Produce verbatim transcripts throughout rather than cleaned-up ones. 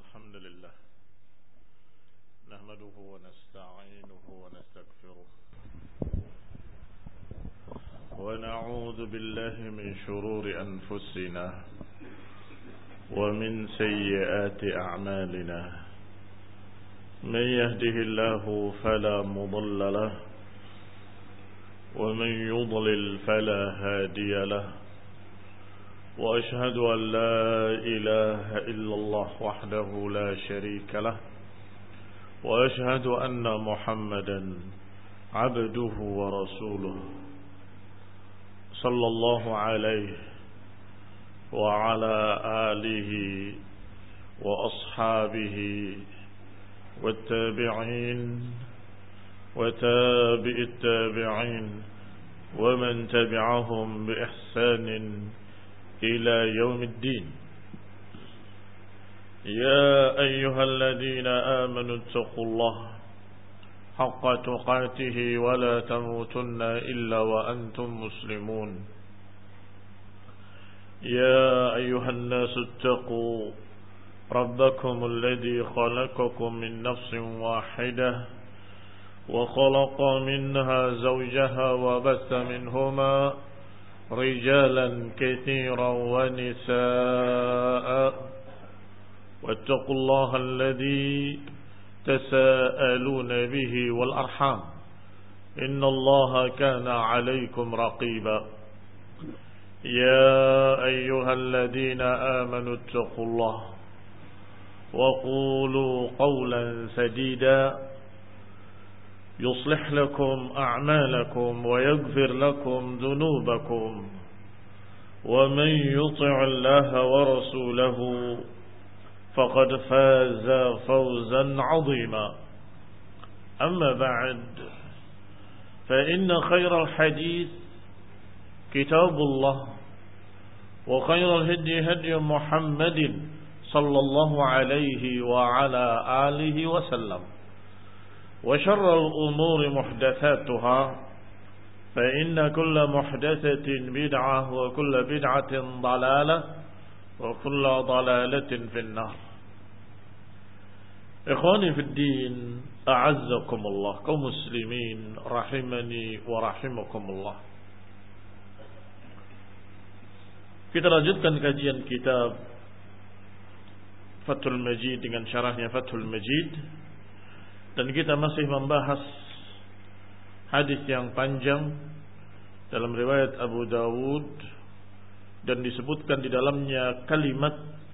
الحمد لله نحمده ونستعينه ونستغفره ونعوذ بالله من شرور أنفسنا ومن سيئات أعمالنا من يهده الله فلا مضل له ومن يضلل فلا هادي له وأشهد أن لا إله إلا الله وحده لا شريك له وأشهد أن محمدا عبده ورسوله صلى الله عليه وعلى آله وأصحابه والتابعين وتابع التابعين ومن تبعهم بإحسان إلى يوم الدين. يا أيها الذين آمنوا اتقوا الله حق تقاته ولا تموتن إلا وأنتم مسلمون. يا أيها الناس اتقوا ربكم الذي خلقكم من نفس واحدة وخلق منها زوجها وبث منهما رجالا كثيرا ونساء واتقوا الله الذي تساءلون به والأرحام إن الله كان عليكم رقيبا. يا أيها الذين آمنوا اتقوا الله وقولوا قولا سديدا يصلح لكم أعمالكم ويغفر لكم ذنوبكم ومن يطع الله ورسوله فقد فاز فوزا عظيما. أما بعد فإن خير الحديث كتاب الله وخير الهدي هدي محمد صلى الله عليه وعلى آله وسلم وشر الأمور محدثاتها فإن كل محدثة بدعة وكل بدعة ضلالة وكل ضلالة في النار. إخواني في الدين أعزكم الله kaum muslimin rahimani wa rahimakumullah. Kita lanjutkan kajian kitab Fathul Majid dengan syarahnya Fathul Majid. Dan kita masih membahas hadis yang panjang dalam riwayat Abu Dawud dan disebutkan di dalamnya kalimat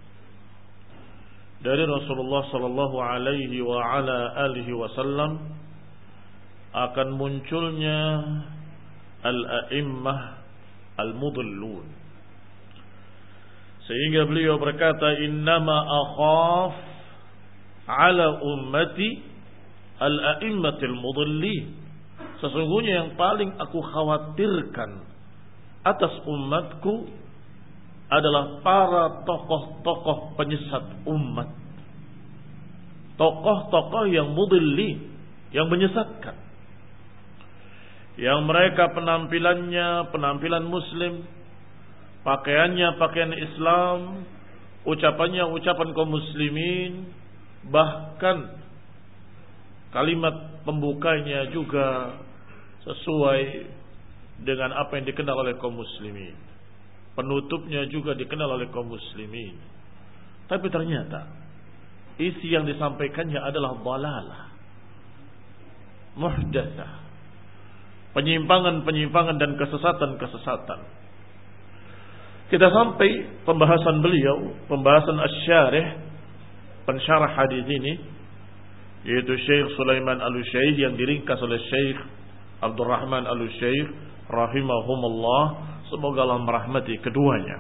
dari Rasulullah sallallahu alaihi wa ala alihi wasallam akan munculnya al-a'immah al-mudhillun, sehingga beliau berkata, innama akhaf ala ummati al-a'immatil mudhillin, sesungguhnya yang paling aku khawatirkan atas umatku adalah para tokoh-tokoh penyesat umat, tokoh-tokoh yang mudhillin, yang menyesatkan, yang mereka penampilannya penampilan muslim, pakaiannya pakaian Islam, ucapannya ucapan kaum muslimin, bahkan kalimat pembukanya juga sesuai dengan apa yang dikenal oleh kaum muslimin, penutupnya juga dikenal oleh kaum muslimin. Tapi ternyata isi yang disampaikannya adalah dhalalah, muhdatsah, penyimpangan-penyimpangan dan kesesatan-kesesatan. Kita sampai pembahasan beliau, pembahasan asy-syarih, pensyarah hadis ini, yaitu Syekh Sulaiman Al-Utsyaikh yang diringkas oleh Syekh Abdul Rahman Al-Utsyaikh rahimahumullah, semoga Allah merahmati keduanya.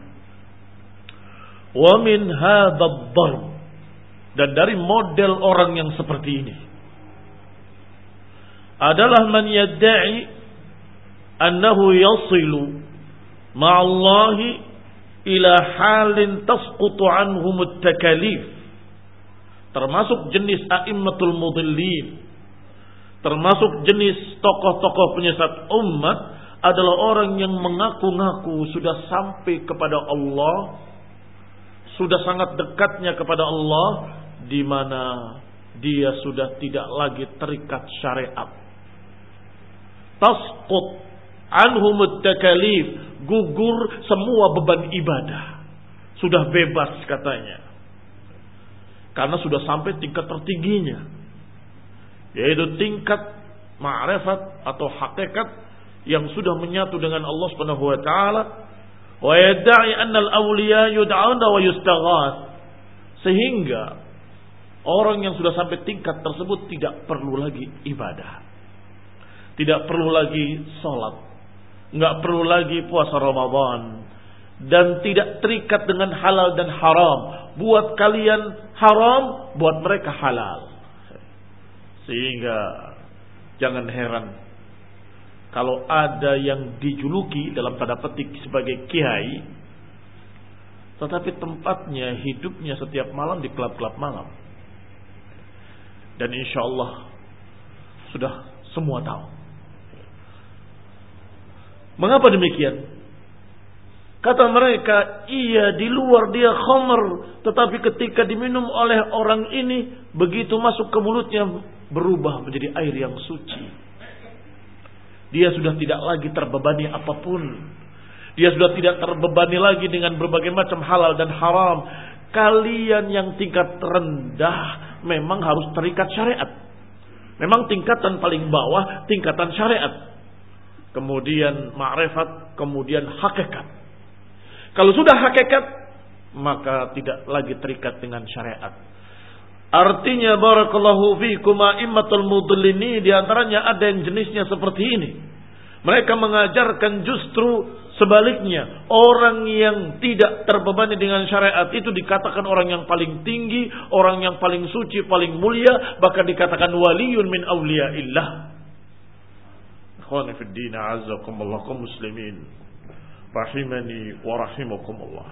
Wa min hadzal dharb, dan dari model orang yang seperti ini adalah man yad'i annahu yasilu ma'allahi ila halin tasqutu anhum at-takalif, termasuk jenis a'immatul mudhillin, termasuk jenis tokoh-tokoh penyesat umat, adalah orang yang mengaku-ngaku sudah sampai kepada Allah, sudah sangat dekatnya kepada Allah, di mana dia sudah tidak lagi terikat syariat. Tasqut anhumut takalif, gugur semua beban ibadah. Sudah bebas katanya. Karena sudah sampai tingkat tertingginya, yaitu tingkat ma'rifat atau hakikat yang sudah menyatu dengan Allah Subhanahu wa taala. Wa yad'i anna al-awliya yud'auna wa yustaghath. Sehingga orang yang sudah sampai tingkat tersebut tidak perlu lagi ibadah. Tidak perlu lagi salat. Enggak perlu lagi puasa Ramadan. Dan tidak terikat dengan halal dan haram. Buat kalian haram, buat mereka halal. Sehingga jangan heran kalau ada yang dijuluki dalam tanda petik sebagai kiai, tetapi tempatnya, hidupnya setiap malam di klub-klub malam. Dan insya Allah sudah semua tahu. Mengapa demikian? Kata mereka, iya di luar dia khamr, tetapi ketika diminum oleh orang ini, begitu masuk ke mulutnya berubah menjadi air yang suci. Dia sudah tidak lagi terbebani apapun. Dia sudah tidak terbebani lagi dengan berbagai macam halal dan haram. Kalian yang tingkat rendah memang harus terikat syariat. Memang tingkatan paling bawah tingkatan syariat. Kemudian ma'rifat, kemudian hakikat. Kalau sudah hakikat, maka tidak lagi terikat dengan syariat. Artinya barakallahu fikum a'immatul mudallini, di antaranya ada yang jenisnya seperti ini. Mereka mengajarkan justru sebaliknya. Orang yang tidak terbebani dengan syariat itu dikatakan orang yang paling tinggi, orang yang paling suci, paling mulia, bahkan dikatakan waliyun min awliyaillah. Ikhwani fid din, a'azzakumullah kaum muslimin. Rahimani wa rahimakumullah.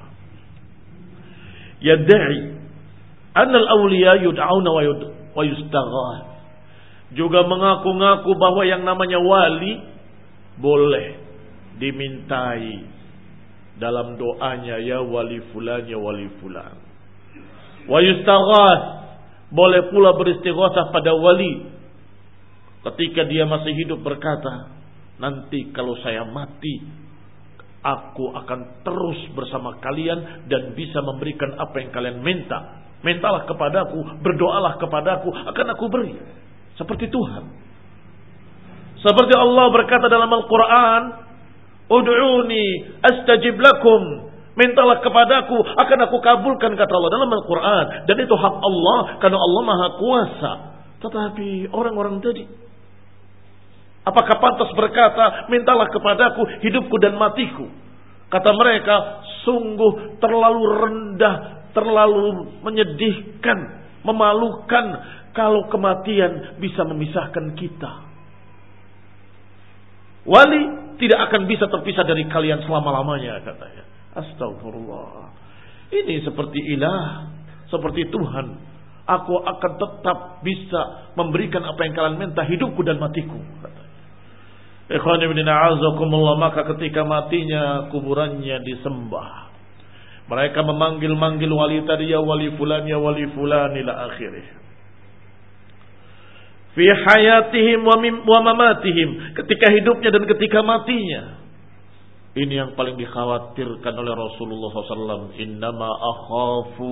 Yad'i anna al-awliya yud'auna wa yustaghath. Juga mengaku-ngaku bahwa yang namanya wali boleh dimintai dalam doanya, ya wali fulan, ya wali fulan. Wa yustaghath, boleh pula beristighatsah pada wali ketika dia masih hidup berkata, nanti kalau saya mati aku akan terus bersama kalian dan bisa memberikan apa yang kalian minta. Mintalah kepadaku, berdoalah kepadaku, akan aku beri. Seperti Tuhan. Seperti Allah berkata dalam Al-Quran, Ud'uni astajib lakum. Mintalah kepadaku, akan aku kabulkan, kata Allah dalam Al-Quran. Dan itu hak Allah, karena Allah Maha Kuasa. Tetapi orang-orang tadi, apakah pantas berkata, mintalah kepadaku hidupku dan matiku? Kata mereka, sungguh terlalu rendah, terlalu menyedihkan, memalukan kalau kematian bisa memisahkan kita. Wali tidak akan bisa terpisah dari kalian selama-lamanya, katanya. Astagfirullah. Ini seperti ilah, seperti Tuhan. Aku akan tetap bisa memberikan apa yang kalian minta, hidupku dan matiku, katanya. Ikhwan ibn a'azakumullah, maka ketika matinya kuburannya disembah. Mereka memanggil-manggil wali tadi, ya wali fulan, ya wali fulan, ila akhirih. Fi hayatihim wa mamatihim, ketika hidupnya dan ketika matinya. Ini yang paling dikhawatirkan oleh Rasulullah shallallahu alaihi wasallam. Innama akhafu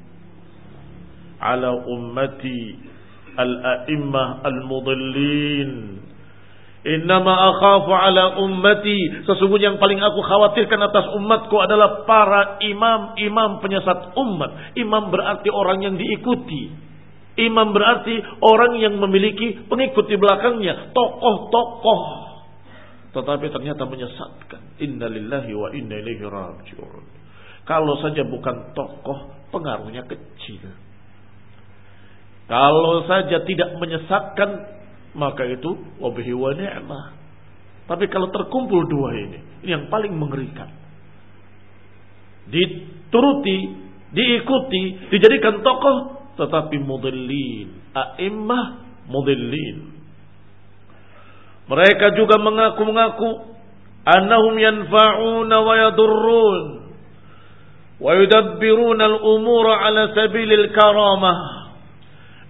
ala ummati al-a'immah al-mudallin. Innama akhafu ala ummati, sesungguhnya yang paling aku khawatirkan atas umatku adalah para imam-imam penyesat umat. Imam berarti orang yang diikuti. Imam berarti orang yang memiliki pengikut di belakangnya, tokoh-tokoh. Tetapi ternyata menyesatkan. Innalillahi wa inna ilaihi raji'un. Kalau saja bukan tokoh, pengaruhnya kecil. Kalau saja tidak menyesatkan, maka itu wabihi wa ni'mah. Tapi kalau terkumpul dua ini, ini yang paling mengerikan. Dituruti, diikuti, dijadikan tokoh, tetapi mudallin, a'immah mudallin. Mereka juga mengaku-ngaku annahum yanfa'una wa yadurrun wa yudabbiruna al-umura ala sabilil karamah.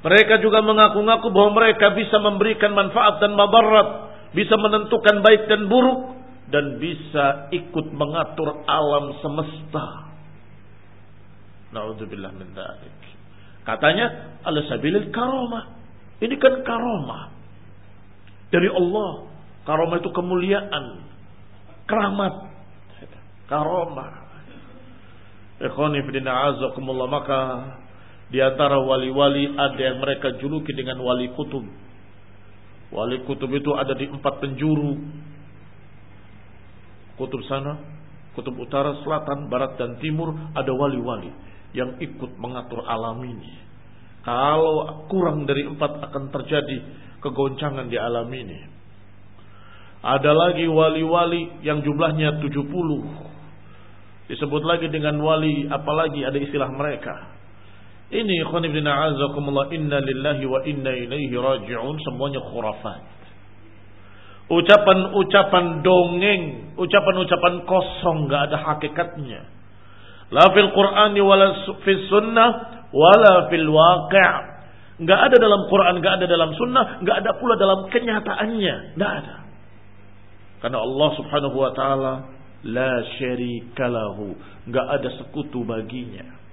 Mereka juga mengaku-ngaku bahwa mereka bisa memberikan manfaat dan madarat, bisa menentukan baik dan buruk, dan bisa ikut mengatur alam semesta. Na'udzubillah min dzalik. Katanya ala sabilil karamah. Ini kan karamah dari Allah. Karamah itu kemuliaan, keramat, karamah. Ikhwani fillah a'azakumullah, maka di antara wali-wali ada yang mereka juluki dengan wali kutub. Wali kutub itu ada di empat penjuru. Kutub sana, kutub utara, selatan, barat, dan timur. Ada wali-wali yang ikut mengatur alam ini. Kalau kurang dari empat akan terjadi kegoncangan di alam ini. Ada lagi wali-wali yang jumlahnya tujuh puluh. Disebut lagi dengan wali, apalagi ada istilah mereka. Ini ikhwan ibn a'azakumullah, inna lillahi wa inna ilaihi raji'un, semuanya khurafat. Ucapan-ucapan dongeng, ucapan-ucapan kosong, gak ada hakikatnya. La fil Qur'ani wala fil sunnah wala fil waqi'. Gak ada dalam Quran, gak ada dalam sunnah, gak ada pula dalam kenyataannya. Gak ada. Karena Allah subhanahu wa ta'ala la syarika lahu, gak ada sekutu baginya.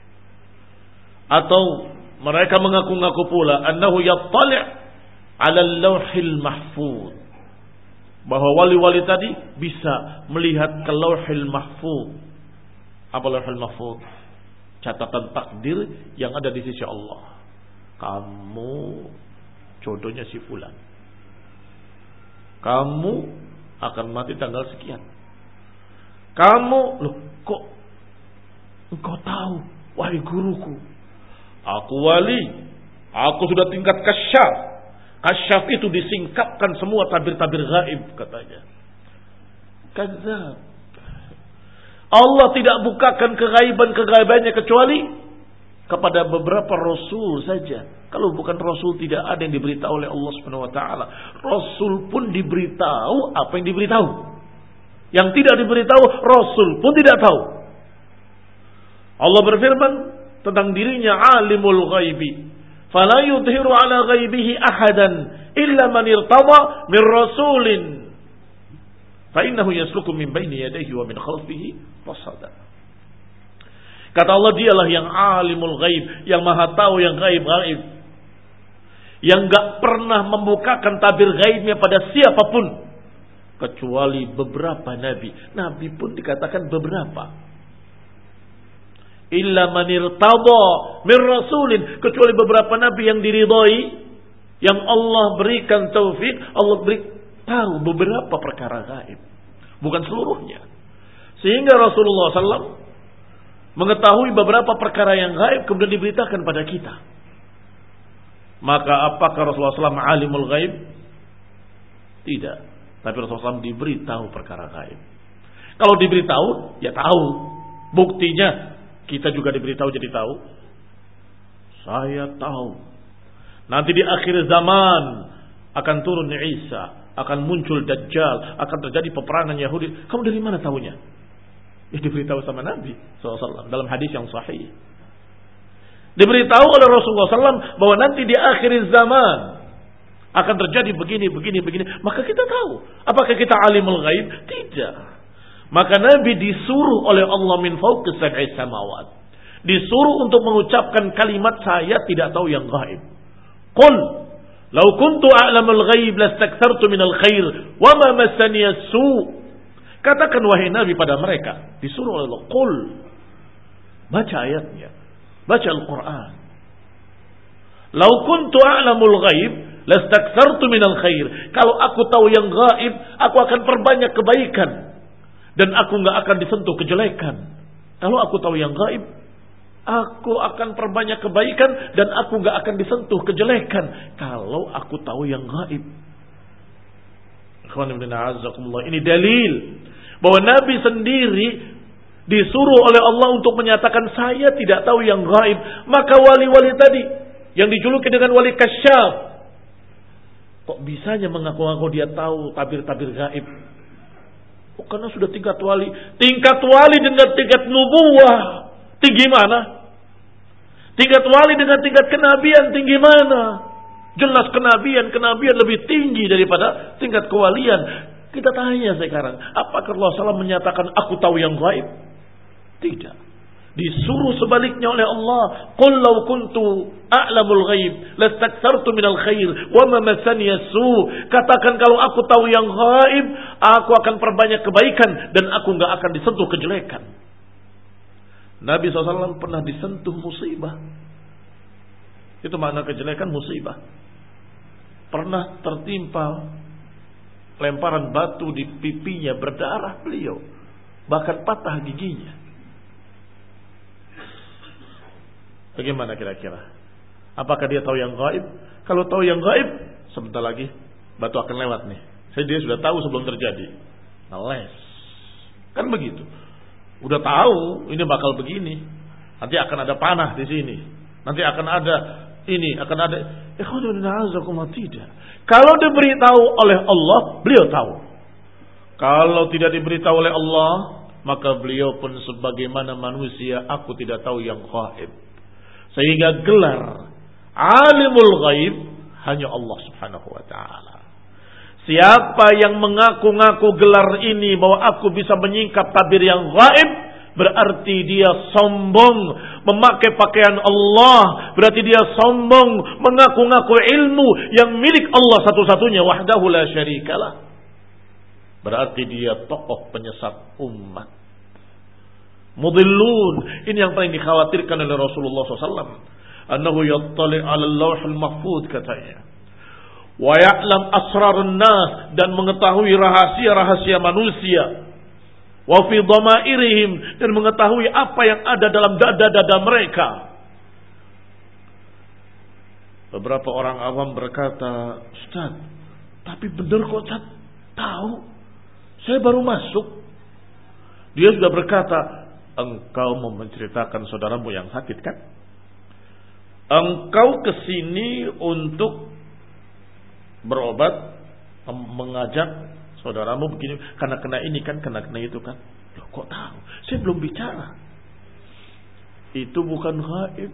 Atau mereka mengaku-ngaku pula annahu yattali' 'ala al-lauhil mahfuz, bahwa wali-wali tadi bisa melihat ke lauhil mahfuz. Apa lauhil mahfuz? Catatan takdir yang ada di sisi Allah. Kamu jodohnya si fulan, kamu akan mati tanggal sekian. Kamu, loh kok engkau tahu, wahai guruku? Aku wali, aku sudah tingkat kasyaf. Kasyaf itu disingkapkan semua tabir-tabir gaib, katanya. Kadzab. Allah tidak bukakan kegaiban-kegaibannya kecuali kepada beberapa rasul saja. Kalau bukan rasul, tidak ada yang diberitahu oleh Allah Subhanahu wa taala. Rasul pun diberitahu apa yang diberitahu. Yang tidak diberitahu, rasul pun tidak tahu. Allah berfirman tentang dirinya, alimul ghaibi fala yudhiru ala ghaibihi ahadan illa man irtada min rasulin fa innahu yasluku min baini yadayhi wa min khalfihi rasada. Kata Allah, dialah yang alimul ghaib, yang maha tahu yang gaib-gaib, yang gak pernah membukakan tabir gaibnya pada siapapun kecuali beberapa nabi. Nabi pun dikatakan beberapa. Illa man irtada min rasulin, kecuali beberapa nabi yang diridhai, yang Allah berikan taufik, Allah beri tahu beberapa perkara gaib, bukan seluruhnya. Sehingga Rasulullah sallallahu alaihi wasallam mengetahui beberapa perkara yang gaib kemudian diberitakan pada kita. Maka apakah Rasulullah sallallahu alaihi wasallam alimul gaib? Tidak. Tapi Rasulullah sallallahu alaihi wasallam diberitahu perkara gaib. Kalau diberitahu, ya tahu. Buktinya kita juga diberitahu jadi tahu. Saya tahu nanti di akhir zaman akan turun Isa, akan muncul Dajjal, akan terjadi peperangan Yahudi. Kamu dari mana tahunya? Ya diberitahu sama Nabi sallallahu alaihi wasallam dalam hadis yang sahih. Diberitahu oleh Rasulullah sallallahu alaihi wasallam bahwa nanti di akhir zaman akan terjadi begini, begini, begini. Maka kita tahu. Apakah kita alimul ghaib? Tidak. Maka Nabi disuruh oleh Allah min fawqis sab'i samawat, disuruh untuk mengucapkan kalimat saya tidak tahu yang gaib. Qul law kuntu a'lamul ghaib lastakthartu minal khair wa ma massani as-su'. Katakan wahai Nabi pada mereka, disuruh oleh Allah, qul, baca ayatnya, baca Al-Quran. Law kuntu a'lamul ghaib lastakthartu minal khair. Kalau aku tahu yang gaib, aku akan perbanyak kebaikan dan aku enggak akan disentuh kejelekan. Kalau aku tahu yang gaib, aku akan perbanyak kebaikan dan aku enggak akan disentuh kejelekan. Kalau aku tahu yang gaib. Ini dalil bahwa Nabi sendiri disuruh oleh Allah untuk menyatakan saya tidak tahu yang gaib. Maka wali-wali tadi yang dijuluki dengan wali kasyaf, kok bisanya mengaku-ngaku dia tahu tabir-tabir gaib? Oh, karena sudah tingkat wali. Tingkat wali dengan tingkat nubuwah tinggi mana? Tingkat wali dengan tingkat kenabian tinggi mana? Jelas kenabian, kenabian lebih tinggi daripada tingkat kewalian. Kita tanya sekarang, apakah Rasulullah shallallahu alaihi wasallam menyatakan aku tahu yang gaib? Tidak. Disuruh sebaliknya oleh Allah, qul law kuntu a'lamul ghaib lastakthartu minal khair wa ma massani as-su. Katakan kalau aku tahu yang gaib, aku akan perbanyak kebaikan dan aku enggak akan disentuh kejelekan. Nabi shallallahu alaihi wasallam pernah disentuh musibah. Itu makna kejelekan, musibah. Pernah tertimpa lemparan batu di pipinya, berdarah beliau, bahkan patah giginya. Bagaimana kira-kira? Apakah dia tahu yang gaib? Kalau tahu yang gaib, sebentar lagi batu akan lewat nih. Saya dia sudah tahu sebelum terjadi. Ngeles. Kan begitu. Udah tahu ini bakal begini. Nanti akan ada panah di sini. Nanti akan ada ini, akan ada. Tidak. Kalau diberitahu oleh Allah, beliau tahu. Kalau tidak diberitahu oleh Allah, maka beliau pun sebagaimana manusia, aku tidak tahu yang gaib. Sehingga gelar alimul ghaib hanya Allah subhanahu wa ta'ala. Siapa yang mengaku-ngaku gelar ini bahwa aku bisa menyingkap tabir yang gaib, berarti dia sombong memakai pakaian Allah. Berarti dia sombong mengaku-ngaku ilmu yang milik Allah satu-satunya, wahdahu la syarikalah. Berarti dia tokoh penyesat umat. Mudillun. Ini yang paling dikhawatirkan oleh Rasulullah shallallahu alaihi wasallam. Annahu yattali' ala al-lawhul mahfuz, katanya. Wa ya'lam asrarun nas, dan mengetahui rahasia-rahasia manusia. Wa fi dhamairihim, dan mengetahui apa yang ada dalam dada-dada mereka. Beberapa orang awam berkata, Ustaz, tapi benar kok Ustaz, tahu. Saya baru masuk. Dia sudah berkata, engkau mau menceritakan saudaramu yang sakit kan? Engkau kesini untuk berobat, mengajak saudaramu begini, karena kena ini kan, kena kena itu kan. Loh, kok tahu? Saya belum bicara. Itu bukan gaib.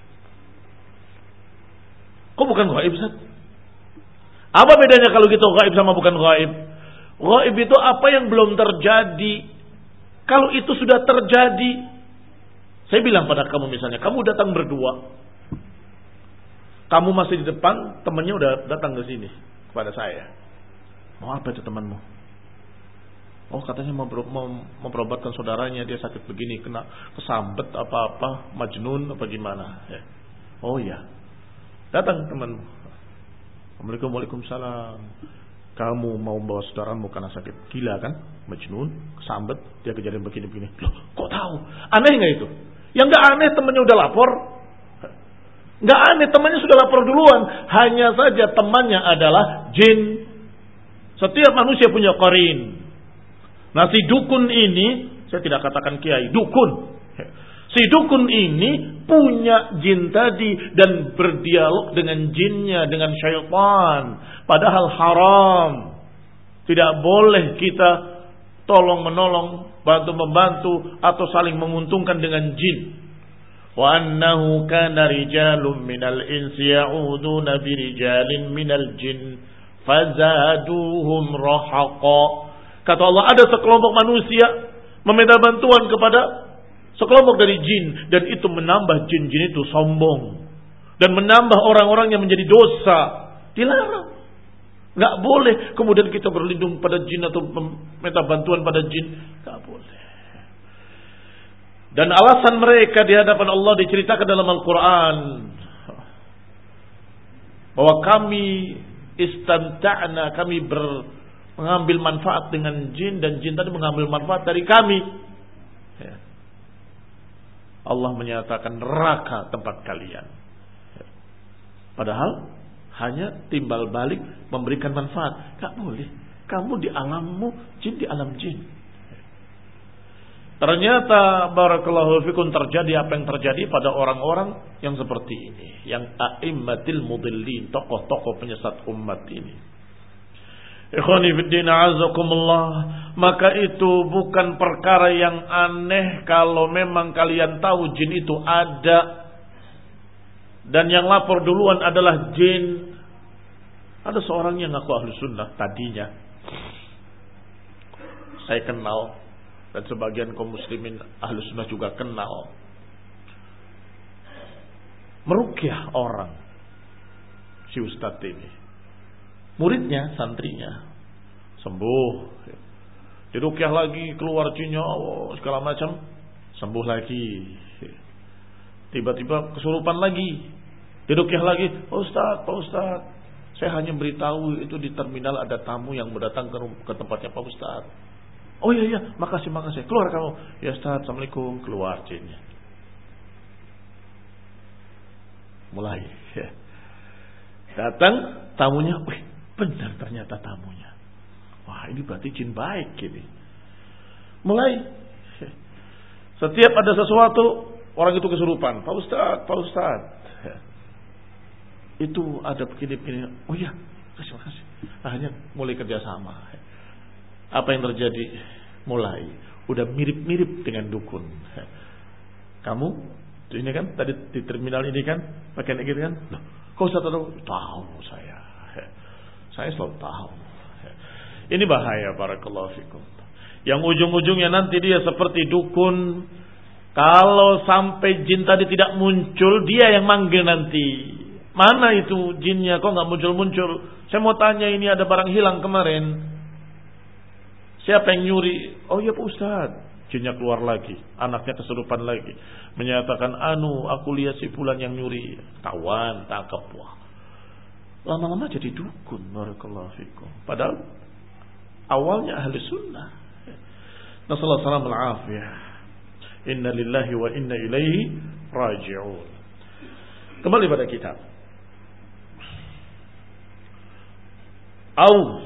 Kok bukan gaib, Ustaz? Apa bedanya kalau gitu gaib sama bukan gaib? Gaib itu apa yang belum terjadi. Kalau itu sudah terjadi, saya bilang pada kamu misalnya, kamu datang berdua, kamu masih di depan, temannya udah datang ke sini kepada saya. Mau apa itu temanmu? Oh, katanya mau, mau memperobatkan saudaranya, dia sakit begini, kena kesambet apa-apa, majnun apa gimana. Ya. Oh ya, datang temanmu. Assalamualaikum, waalaikumsalam. Kamu mau bawa saudaramu karena sakit gila kan, majnun, kesambet, dia kejadian begini-begini. Loh, kok tahu? Aneh nggak itu? Yang nggak aneh temannya udah lapor. Nggak aneh temannya sudah lapor duluan. Hanya saja temannya adalah jin. Setiap manusia punya qarin. Nah, si dukun ini, saya tidak katakan kiai, dukun. Si dukun ini punya jin tadi dan berdialog dengan jinnya, dengan syaitan. Padahal haram. Tidak boleh kita tolong menolong, bantu membantu atau saling menguntungkan dengan jin. Wa annahu kana rijalun minal insi ya'uduna birijalin minal jin fazaduhum rahaqa. Kata Allah, ada sekelompok manusia meminta bantuan kepada sekelompok dari jin, dan itu menambah jin-jin itu sombong dan menambah orang-orang yang menjadi dosa. Dilarang. Nggak boleh kemudian kita berlindung pada jin atau meminta bantuan pada jin. Nggak boleh. Dan alasan mereka di hadapan Allah diceritakan dalam Al-Quran, bahwa kami istamta'na, kami ber, mengambil manfaat dengan jin, dan jin tadi mengambil manfaat dari kami. Ya. Allah menyatakan neraka tempat kalian. Ya. Padahal hanya timbal balik memberikan manfaat. Gak boleh. Kamu di alammu, jin di alam jin. Ternyata barakallahu fikum terjadi apa yang terjadi pada orang-orang yang seperti ini, yang a'immatil mudillin, tokoh-tokoh penyesat umat ini. Ikhwani fiddin a'azakumullah, maka itu bukan perkara yang aneh kalau memang kalian tahu jin itu ada. dan yang lapor duluan adalah jin. Ada seorang yang ngaku ahlu sunnah tadinya, saya kenal, dan sebagian kaum muslimin ahlu sunnah juga kenal, meruqyah orang, si ustadz ini, muridnya, santrinya, sembuh, diruqyah lagi, keluar jinnya, oh, segala macam, sembuh lagi. Tiba-tiba kesurupan lagi, diruqyah lagi, Pak Ustadz, Pak Ustadz, saya hanya beritahu itu di terminal ada tamu yang berdatang ke, ke tempatnya Pak Ustadz. Oh iya iya, makasih makasih. Keluar kamu. Ya Ustadz, Assalamualaikum. Keluar jinnya. Mulai. Ya. Datang tamunya, wih benar ternyata tamunya. Wah ini berarti jin baik gini. Mulai. Ya. Setiap ada sesuatu, orang itu kesurupan. Pak Ustadz, Pak Ustadz. Ya. Itu ada begini-begini. Oh iya, terima kasih. Akhirnya mulai kerjasama. Apa yang terjadi? Mulai udah mirip-mirip dengan dukun. Kamu ini kan tadi di terminal ini kan pakai gitu kan? Loh, kau sudah tahu? Tahu saya. Saya selalu tahu. Ini bahaya, barakallahu fikum. Yang ujung-ujungnya nanti dia seperti dukun. Kalau sampai jin tadi tidak muncul, dia yang manggil nanti. Mana itu jinnya? Kok nggak muncul-muncul? Saya mau tanya, ini ada barang hilang kemarin. Siapa yang nyuri? Oh iya Pak Ustadz. Jinnya keluar lagi. Anaknya kesurupan lagi. Menyatakan, anu aku lihat si fulan yang nyuri. Tawan, tangkap. Wah. Lama-lama jadi dukun. Barakallahu fikum. Padahal awalnya ahli sunnah. Nasallahu salam al-afiyah. Inna lillahi wa inna ilaihi raji'un. Kembali pada kitab. Au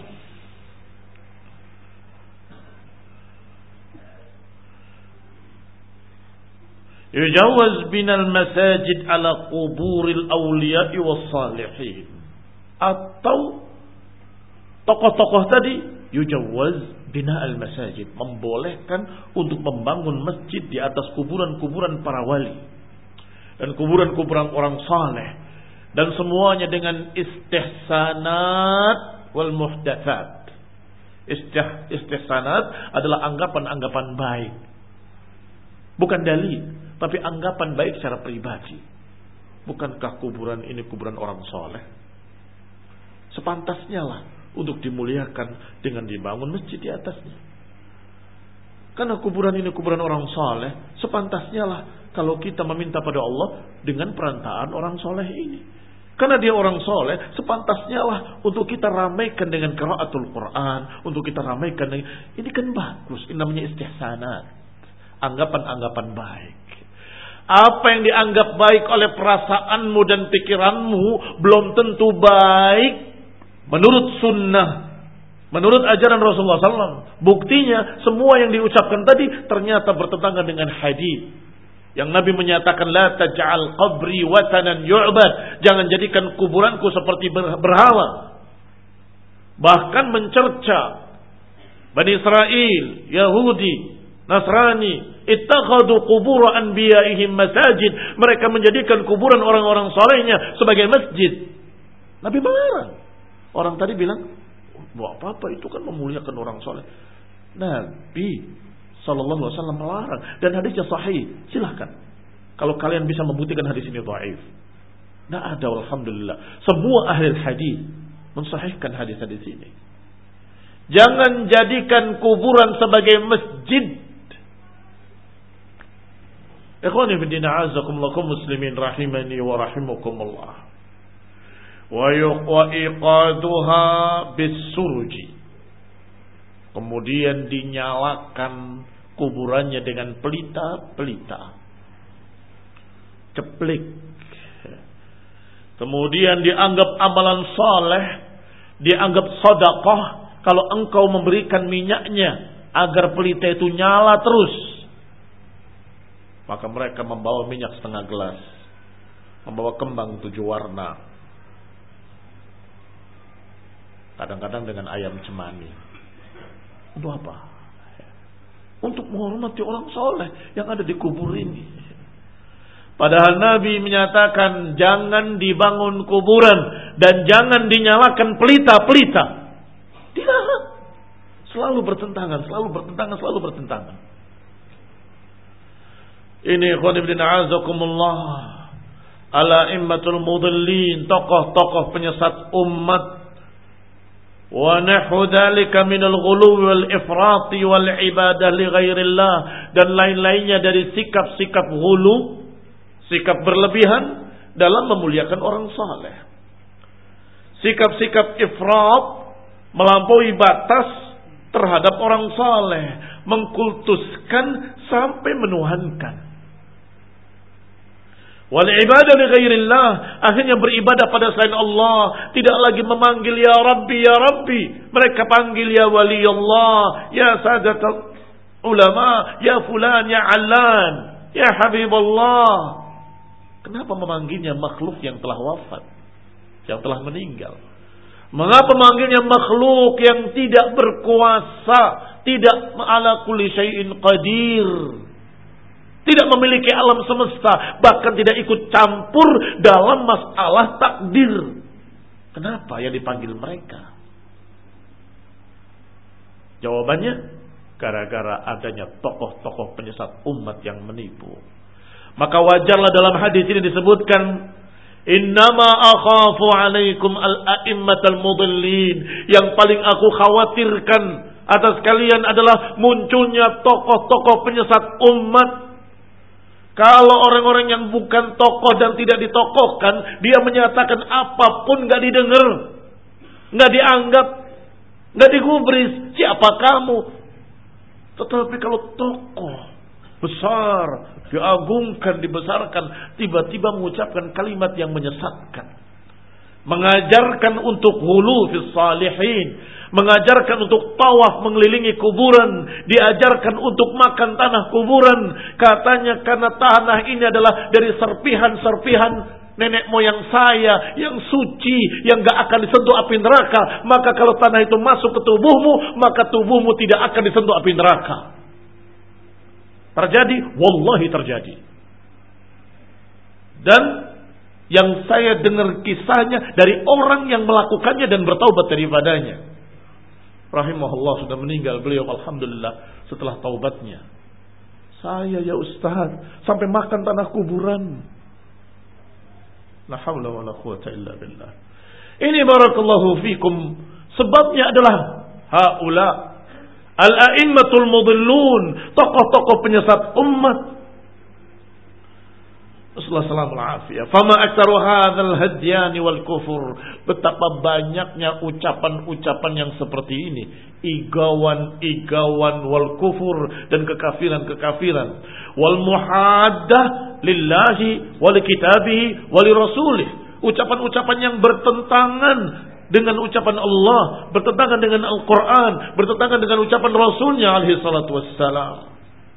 yujawaz binal masajid ala quburil awliya'i was salihin. Atau tokoh-tokoh tadi yujawaz bina al masajid, membolehkan untuk membangun masjid di atas kuburan-kuburan para wali dan kuburan-kuburan orang saleh, dan semuanya dengan istihsanat wal muhdatsat. Istih, istihsanat adalah anggapan-anggapan baik, bukan dalil, tapi anggapan baik secara pribadi. Bukankah kuburan ini kuburan orang soleh? Sepantasnya lah untuk dimuliakan dengan dibangun masjid di atasnya. Karena kuburan ini kuburan orang soleh, sepantasnya lah kalau kita meminta pada Allah dengan perantaraan orang soleh ini. Karena dia orang soleh, sepantasnya lah untuk kita ramaikan dengan qiraatul Quran, untuk kita ramaikan dengan, ini kan bagus, ini namanya istihsanat, anggapan-anggapan baik. Apa yang dianggap baik oleh perasaanmu dan pikiranmu belum tentu baik menurut sunnah, menurut ajaran Rasulullah sallallahu alaihi wasallam. Buktinya semua yang diucapkan tadi ternyata bertentangan dengan hadis. Yang Nabi menyatakan, la taj'al qabri watanan yu'bad. Jangan jadikan kuburanku seperti berhala. Bahkan mencerca Bani Israel, Yahudi, Nasrani, ittakhadhu qubur anbiya'ihim masajid. Mereka menjadikan kuburan orang-orang salehnya sebagai masjid. Nabi melarang. Orang tadi bilang, buat apa-apa, itu kan memuliakan orang saleh. Nabi sallallahu alaihi wasallam melarang, dan hadisnya sahih. Silahkan kalau kalian bisa membuktikan hadis ini dhaif. Tidak ada, alhamdulillah. Semua ahli hadis mensahihkan hadis-hadis ini. Jangan jadikan kuburan sebagai masjid. Ikhwani fi din, a'azzakumullah muslimin rahimani wa rahimakumullah. Wa iqaduha bis-surji. Kemudian dinyalakan kuburannya dengan pelita-pelita, ceplik. Kemudian dianggap amalan saleh, dianggap sedekah kalau engkau memberikan minyaknya agar pelita itu nyala terus. Maka mereka membawa minyak setengah gelas, membawa kembang tujuh warna, kadang-kadang dengan ayam cemani. Untuk apa? Untuk menghormati orang soleh yang ada di kubur ini. Padahal Nabi menyatakan jangan dibangun kuburan dan jangan dinyalakan pelita-pelita. Dilarang. Selalu bertentangan, selalu bertentangan, selalu bertentangan. Ini ikhwan ibn a'azakumullah, ala immatul mudallin, tokoh-tokoh penyesat umat. Wa nahu dzalika minal ghuluwi wal ifrati wal ibadah li ghairillah, dan lain-lainnya dari sikap-sikap ghulu, sikap berlebihan dalam memuliakan orang saleh. Sikap-sikap ifrat, melampaui batas terhadap orang saleh, mengkultuskan sampai menuhankan. Wal ibadah li ghairillah, akhirnya beribadah pada selain Allah, tidak lagi memanggil ya Rabbi ya Rabbi, mereka panggil ya wali Allah, ya sadatul ulama, ya fulan, ya Allan, ya Habibullah. Kenapa memanggilnya makhluk yang telah wafat, yang telah meninggal? Mengapa memanggilnya makhluk yang tidak berkuasa, tidak ala kulli syai'in qadir, tidak memiliki alam semesta, bahkan tidak ikut campur dalam masalah takdir? Kenapa yang dipanggil mereka? Jawabannya, gara-gara adanya tokoh-tokoh penyesat umat yang menipu. Maka wajarlah dalam hadis ini disebutkan, innama akhafu alaikum al-a'immatal mudallin, yang paling aku khawatirkan atas kalian adalah munculnya tokoh-tokoh penyesat umat. Kalau orang-orang yang bukan tokoh dan tidak ditokohkan, dia menyatakan apapun gak didengar, gak dianggap, gak digubris. Siapa kamu? Tetapi kalau tokoh besar, diagungkan, dibesarkan, tiba-tiba mengucapkan kalimat yang menyesatkan, mengajarkan untuk hulu fis salihin, mengajarkan untuk tawaf mengelilingi kuburan, diajarkan untuk makan tanah kuburan. Katanya karena tanah ini adalah dari serpihan-serpihan nenek moyang saya yang suci, yang gak akan disentuh api neraka, maka kalau tanah itu masuk ke tubuhmu, maka tubuhmu tidak akan disentuh api neraka. Terjadi, wallahi terjadi. Dan yang saya dengar kisahnya dari orang yang melakukannya dan bertaubat daripadanya. Rahimahullah, sudah meninggal beliau, alhamdulillah, setelah taubatnya. Saya ya Ustaz, sampai makan tanah kuburan. La haula wa la quwata illa billah. Ini barakallahu fikum, sebabnya adalah haula al-a'immatul mudillun, tokoh-tokoh penyesat umat. Assalamualaikum warahmatullahi wabarakatuh. Fama aktsaru hadzal hadyani wal kufur. Betapa banyaknya ucapan-ucapan yang seperti ini, igawan-igawan wal kufur, dan kekafiran-kekafiran, wal muhaddah lillahi wa li kitabihi wa li rasulih. Ucapan-ucapan yang bertentangan dengan ucapan Allah, bertentangan dengan Al-Quran, bertentangan dengan ucapan Rasulnya alaihi salatu wassalam.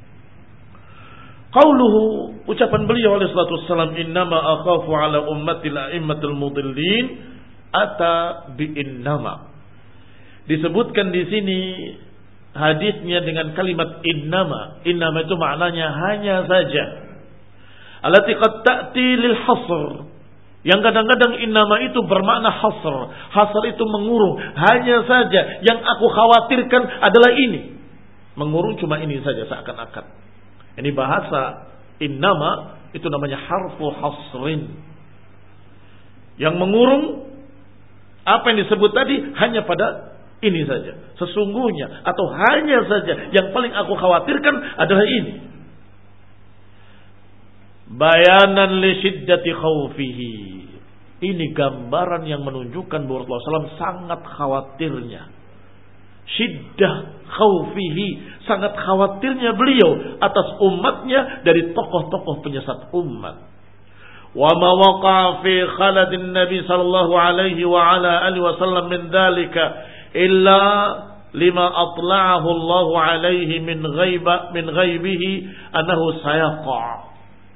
Qauluhu, ucapan beliau alaihi salatu wassalam, innama akhafu ala ummatil a'immatul mudillin, ata bi innama. Disebutkan di sini hadisnya dengan kalimat innama. Innama itu maknanya hanya saja. Allati qad ta'ti lil hasr. Yang kadang-kadang innama itu bermakna hasr. Hasr itu mengurung. Hanya saja yang aku khawatirkan adalah ini. Mengurung cuma ini saja seakan-akan. Ini bahasa innama itu namanya harfu hasrin. Yang mengurung apa yang disebut tadi hanya pada ini saja. Sesungguhnya atau hanya saja yang paling aku khawatirkan adalah ini. Bayanan li syiddati khawfihi. Ini gambaran yang menunjukkan bahwa Rasulullah shallallahu alaihi wasallam sangat khawatirnya. Syiddah khawfihi, sangat khawatirnya beliau atas umatnya dari tokoh-tokoh penyesat umat. Wa ma waqa'a fi khaladin Nabi sallallahu alaihi wa ala alihi wasallam min dzalika illa lima atla'ahu Allah alaihi min ghaiba min ghaibihi annahu sayaqa.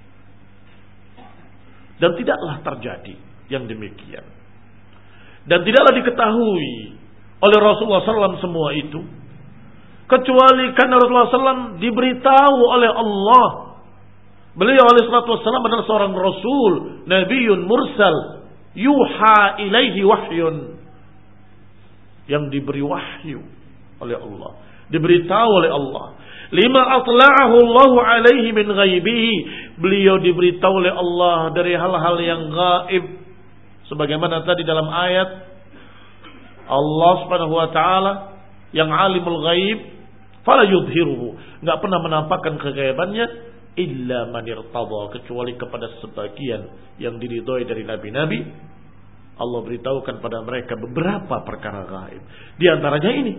Dan tidaklah terjadi yang demikian. Dan tidaklah diketahui oleh Rasulullah shallallahu alaihi wasallam semua itu, kecuali karena Rasulullah shallallahu alaihi wasallam diberitahu oleh Allah Beliau alaihi salatu wassalam adalah seorang rasul, nabiyyun mursal, yuha ilaihi wahyun, yang diberi wahyu oleh Allah, diberitahu oleh Allah. Lima atla'ahu Allahu alaihi min ghaibihi, beliau diberitahu oleh Allah dari hal-hal yang gaib, sebagaimana tadi dalam ayat Allah Subhanahu wa taala yang alimul ghaib fala yudhiruhu, enggak pernah menampakkan kegaibannya illa man irtada, kecuali kepada sebagian yang diridhoi dari nabi-nabi. Allah beritahukan pada mereka beberapa perkara gaib, di antaranya ini,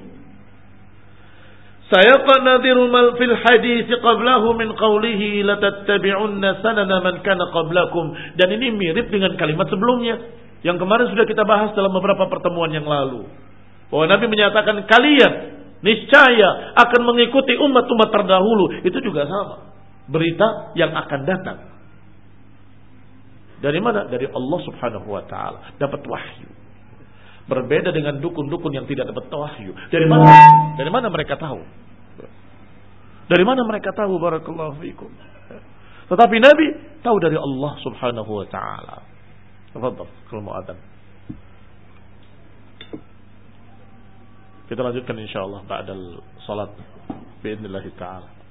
sayaqa nadhirul mal fil hadits qablahu min qawlihi la tattabi'unna sanana man kana qablakum. Dan ini mirip dengan kalimat sebelumnya yang kemarin sudah kita bahas dalam beberapa pertemuan yang lalu, bahwa Nabi menyatakan kalian niscaya akan mengikuti umat-umat terdahulu. Itu juga sama, berita yang akan datang. Dari mana? Dari Allah Subhanahu wa taala, dapat wahyu. Berbeda dengan dukun-dukun yang tidak dapat wahyu. Dari mana? Dari mana mereka tahu? Dari mana mereka tahu? Barakallahu fikum. Tetapi Nabi tahu dari Allah Subhanahu wa taala. Tafadhal, kalau mau adzan. Kita lanjutkan insyaallah ba'dal salat باذن الله تعالى.